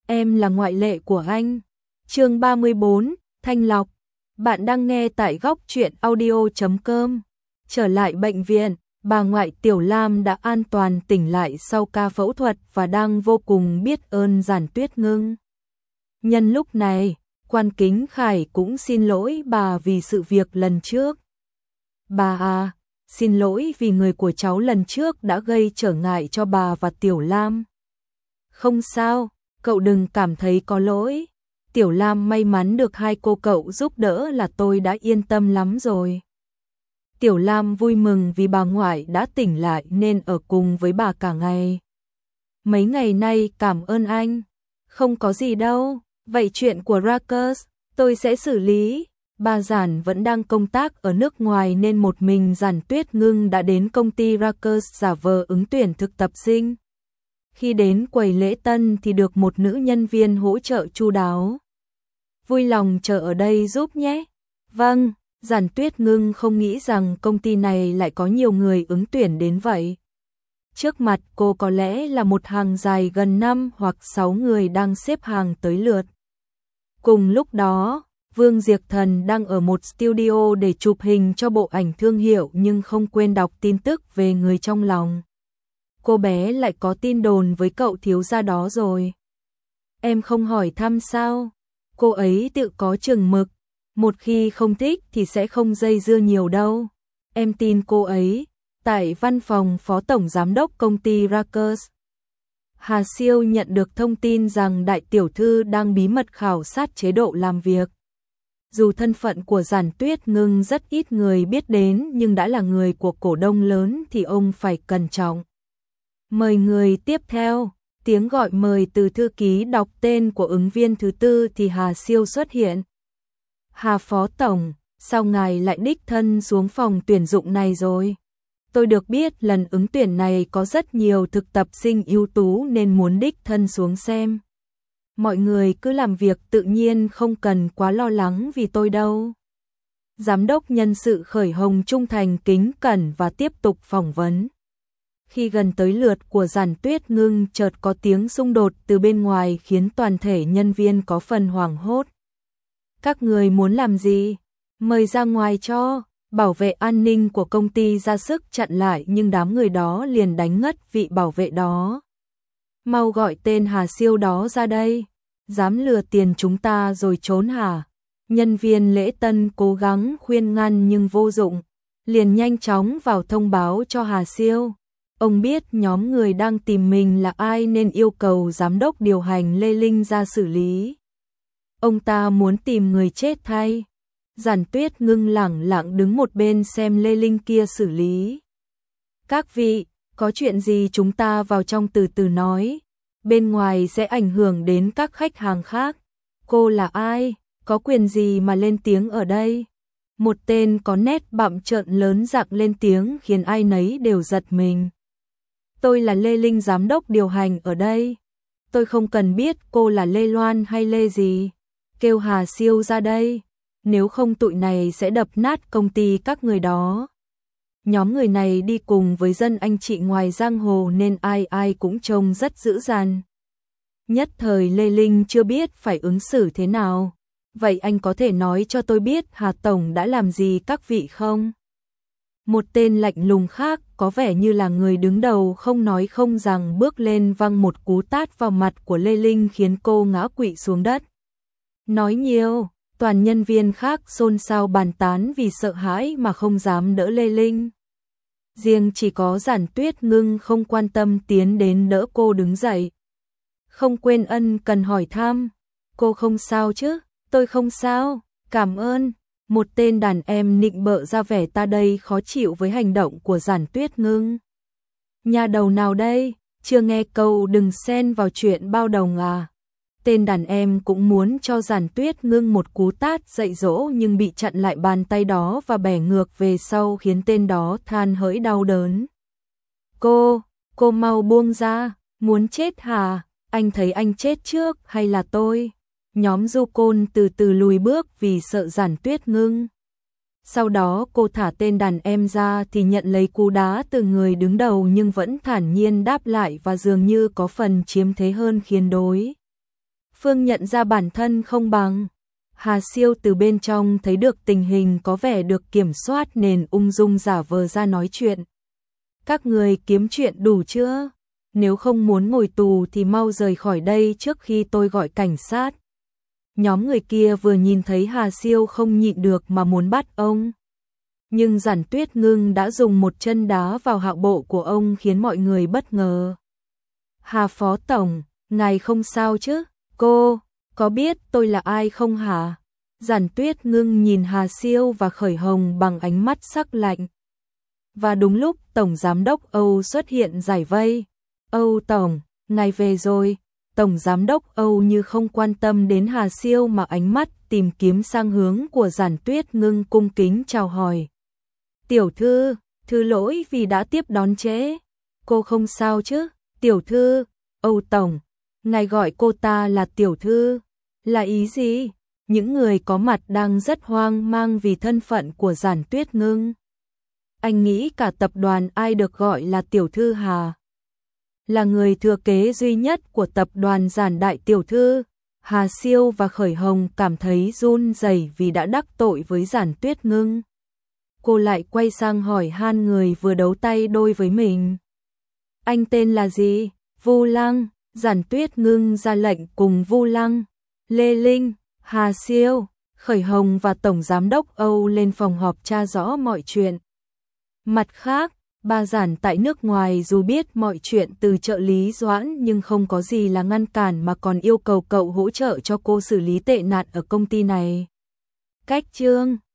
em là ngoại lệ của anh. Chương 34, Thanh lọc. Bạn đang nghe tại góc truyện audio.com. Trở lại bệnh viện, bà ngoại Tiểu Lam đã an toàn tỉnh lại sau ca phẫu thuật và đang vô cùng biết ơn Giản Tuyết Ngưng. Nhân lúc này, Quan Kính Khải cũng xin lỗi bà vì sự việc lần trước. Bà à, xin lỗi vì người của cháu lần trước đã gây trở ngại cho bà và Tiểu Lam. Không sao, cậu đừng cảm thấy có lỗi. Tiểu Lam may mắn được hai cô cậu giúp đỡ là tôi đã yên tâm lắm rồi. Tiểu Lam vui mừng vì bà ngoại đã tỉnh lại nên ở cùng với bà cả ngày. Mấy ngày nay cảm ơn anh. Không có gì đâu, vậy chuyện của Rakus tôi sẽ xử lý. Bà Giản vẫn đang công tác ở nước ngoài nên một mình Giản Tuyết Ngưng đã đến công ty Rakus giả vờ ứng tuyển thực tập sinh. Khi đến quầy lễ tân thì được một nữ nhân viên hỗ trợ chu đáo. Vui lòng chờ ở đây giúp nhé. Vâng, Giản Tuyết Ngưng không nghĩ rằng công ty này lại có nhiều người ứng tuyển đến vậy. Trước mặt cô có lẽ là một hàng dài gần 5 hoặc 6 người đang xếp hàng tới lượt. Cùng lúc đó, Vương Diệp Thần đang ở một studio để chụp hình cho bộ ảnh thương hiệu nhưng không quên đọc tin tức về người trong lòng. Cô bé lại có tin đồn với cậu thiếu gia đó rồi. Em không hỏi thăm sao? Cô ấy tự có chừng mực. Một khi không thích thì sẽ không dây dưa nhiều đâu. Em tin cô ấy. Tại văn phòng phó tổng giám đốc công ty Rakus, Hà Siêu nhận được thông tin rằng đại tiểu thư đang bí mật khảo sát chế độ làm việc. Dù thân phận của Giản Tuyết Ngưng rất ít người biết đến nhưng đã là người của cổ đông lớn thì ông phải cẩn trọng. Mời người tiếp theo. Tiếng gọi mời từ thư ký đọc tên của ứng viên thứ tư thì Hà Siêu xuất hiện. Hà phó tổng, sao ngài lại đích thân xuống phòng tuyển dụng này rồi? Tôi được biết lần ứng tuyển này có rất nhiều thực tập sinh ưu tú nên muốn đích thân xuống xem. Mọi người cứ làm việc tự nhiên, không cần quá lo lắng vì tôi đâu. Giám đốc nhân sự Khởi Hồng trung thành kính cẩn và tiếp tục phỏng vấn. Khi gần tới lượt của Giản Tuyết Ngưng chợt có tiếng xung đột từ bên ngoài khiến toàn thể nhân viên có phần hoảng hốt. Các người muốn làm gì? Mời ra ngoài cho. Bảo vệ an ninh của công ty ra sức chặn lại nhưng đám người đó liền đánh ngất vị bảo vệ đó. Mau gọi tên Hà Siêu đó ra đây. Dám lừa tiền chúng ta rồi trốn hả? Nhân viên lễ tân cố gắng khuyên ngăn nhưng vô dụng. Liền nhanh chóng vào thông báo cho Hà Siêu. Ông biết nhóm người đang tìm mình là ai nên yêu cầu giám đốc điều hành Lê Linh ra xử lý. Ông ta muốn tìm người chết thay. Giản Tuyết Ngưng lẳng lặng đứng một bên xem Lê Linh kia xử lý. Các vị, có chuyện gì chúng ta vào trong từ từ nói. Bên ngoài sẽ ảnh hưởng đến các khách hàng khác. Cô là ai? Có quyền gì mà lên tiếng ở đây? Một tên có nét bặm trợn lớn rạng lên tiếng khiến ai nấy đều giật mình. Tôi là Lê Linh, giám đốc điều hành ở đây. Tôi không cần biết cô là Lê Loan hay Lê gì. Kêu Hà Siêu ra đây. Nếu không tụi này sẽ đập nát công ty các người đó. Nhóm người này đi cùng với dân anh chị ngoài giang hồ nên ai ai cũng trông rất dữ dằn. Nhất thời Lê Linh chưa biết phải ứng xử thế nào. Vậy anh có thể nói cho tôi biết Hà Tổng đã làm gì các vị không? Một tên lạnh lùng khác có vẻ như là người đứng đầu không nói không rằng bước lên văng một cú tát vào mặt của Lê Linh khiến cô ngã quỵ xuống đất. Nói nhiều. Toàn nhân viên khác xôn xao bàn tán vì sợ hãi mà không dám đỡ Lê Linh. Riêng chỉ có Giản Tuyết Ngưng không quan tâm tiến đến đỡ cô đứng dậy. Không quên ân cần hỏi thăm. Cô không sao chứ? Tôi không sao, cảm ơn. Một tên đàn em nịnh bợ ra vẻ ta đây khó chịu với hành động của Giản Tuyết Ngưng. Nhà đầu nào đây? Chưa nghe câu đừng xen vào chuyện bao đồng à? Tên đàn em cũng muốn cho Giản Tuyết Ngưng một cú tát dạy dỗ nhưng bị chặn lại bàn tay đó và bẻ ngược về sau khiến tên đó than hỡi đau đớn. Cô mau buông ra, muốn chết hả? Anh thấy anh chết trước hay là tôi? Nhóm du côn từ từ lùi bước vì sợ Giản Tuyết Ngưng. Sau đó cô thả tên đàn em ra thì nhận lấy cú đá từ người đứng đầu nhưng vẫn thản nhiên đáp lại và dường như có phần chiếm thế hơn khiến đối Phương nhận ra bản thân không bằng. Hà Siêu từ bên trong thấy được tình hình có vẻ được kiểm soát nên ung dung giả vờ ra nói chuyện. Các người kiếm chuyện đủ chưa? Nếu không muốn ngồi tù thì mau rời khỏi đây trước khi tôi gọi cảnh sát. Nhóm người kia vừa nhìn thấy Hà Siêu không nhịn được mà muốn bắt ông. Nhưng Giản Tuyết Ngưng đã dùng một chân đá vào hạ bộ của ông khiến mọi người bất ngờ. Hà Phó Tổng, ngài không sao chứ? Cô, có biết tôi là ai không hả? Giản Tuyết Ngưng nhìn Hà Siêu và Khởi Hồng bằng ánh mắt sắc lạnh. Và đúng lúc Tổng Giám đốc Âu xuất hiện giải vây. Âu Tổng, ngài về rồi. Tổng Giám đốc Âu như không quan tâm đến Hà Siêu mà ánh mắt tìm kiếm sang hướng của Giản Tuyết Ngưng cung kính chào hỏi. Tiểu thư, thứ lỗi vì đã tiếp đón trễ. Cô không sao chứ? Tiểu thư, Âu Tổng, ngài gọi cô ta là tiểu thư. Là ý gì? Những người có mặt đang rất hoang mang vì thân phận của Giản Tuyết Ngưng. Anh nghĩ cả tập đoàn ai được gọi là tiểu thư hả? Là người thừa kế duy nhất của tập đoàn Giản đại tiểu thư. Hà Siêu và Khởi Hồng cảm thấy run rẩy vì đã đắc tội với Giản Tuyết Ngưng. Cô lại quay sang hỏi han người vừa đấu tay đôi với mình. Anh tên là gì? Vu Lăng. Giản Tuyết Ngưng ra lệnh cùng Vu Lăng, Lê Linh, Hà Siêu, Khởi Hồng và Tổng Giám đốc Âu lên phòng họp tra rõ mọi chuyện. Mặt khác, bà Giản tại nước ngoài dù biết mọi chuyện từ trợ lý Doãn nhưng không có gì là ngăn cản mà còn yêu cầu cậu hỗ trợ cho cô xử lý tệ nạn ở công ty này. Cách chương